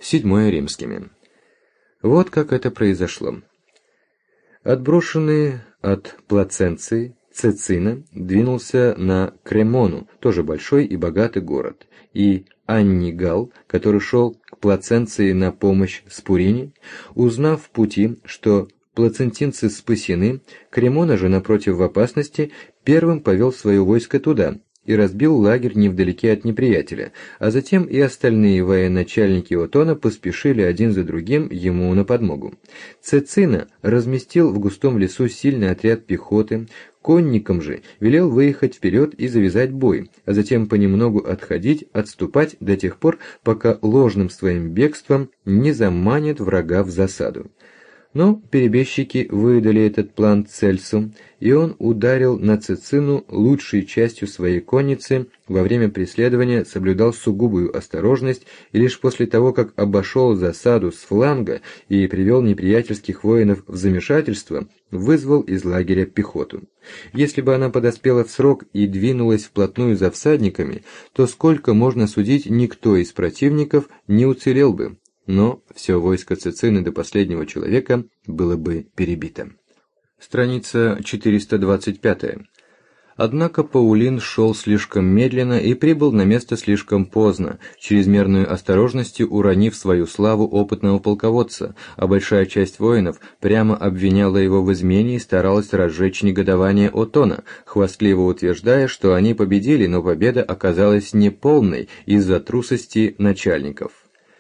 VII римскими. Вот как это произошло. Отброшенный от Плаценции, Цицина двинулся на Кремону, тоже большой и богатый город, и Аннигал, который шел к Плаценции на помощь Спурине, узнав в пути, что плацентинцы спасены, Кремона же, напротив, в опасности, первым повел свое войско туда и разбил лагерь невдалеке от неприятеля, а затем и остальные военачальники Отона поспешили один за другим ему на подмогу. Цицина разместил в густом лесу сильный отряд пехоты, конникам же велел выехать вперед и завязать бой, а затем понемногу отступать до тех пор, пока ложным своим бегством не заманят врага в засаду. Но перебежчики выдали этот план Цельсу, и он ударил на Цицину лучшей частью своей конницы, во время преследования соблюдал сугубую осторожность, и лишь после того, как обошел засаду с фланга и привел неприятельских воинов в замешательство, вызвал из лагеря пехоту. Если бы она подоспела в срок и двинулась вплотную за всадниками, то, сколько можно судить, никто из противников не уцелел бы, но все войско Цицины до последнего человека было бы перебито. Страница 425. Однако Паулин шел слишком медленно и прибыл на место слишком поздно, чрезмерную осторожностью уронив свою славу опытного полководца, а большая часть воинов прямо обвиняла его в измене и старалась разжечь негодование Отона, хвастливо утверждая, что они победили, но победа оказалась неполной из-за трусости начальников.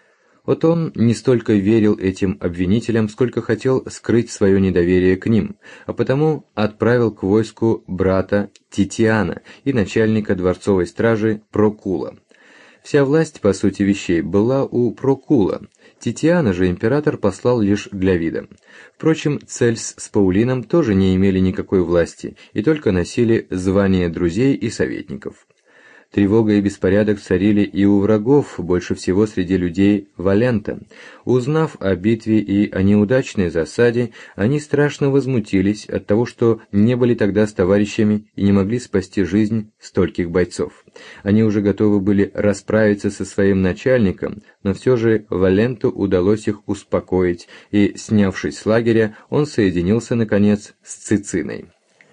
Отон не столько верил этим обвинителям, сколько хотел скрыть свое недоверие к ним, а потому отправил к войску брата Титиана и начальника дворцовой стражи Прокула. Вся власть, по сути вещей, была у Прокула. Титиана же император послал лишь для вида. Впрочем, Цельс с Паулином тоже не имели никакой власти и только носили звания друзей и советников. Тревога и беспорядок царили и у врагов, больше всего среди людей Валента. Узнав о битве и о неудачной засаде, они страшно возмутились от того, что не были тогда с товарищами и не могли спасти жизнь стольких бойцов. Они уже готовы были расправиться со своим начальником, но все же Валенту удалось их успокоить, и, снявшись с лагеря, он соединился, наконец, с Цициной.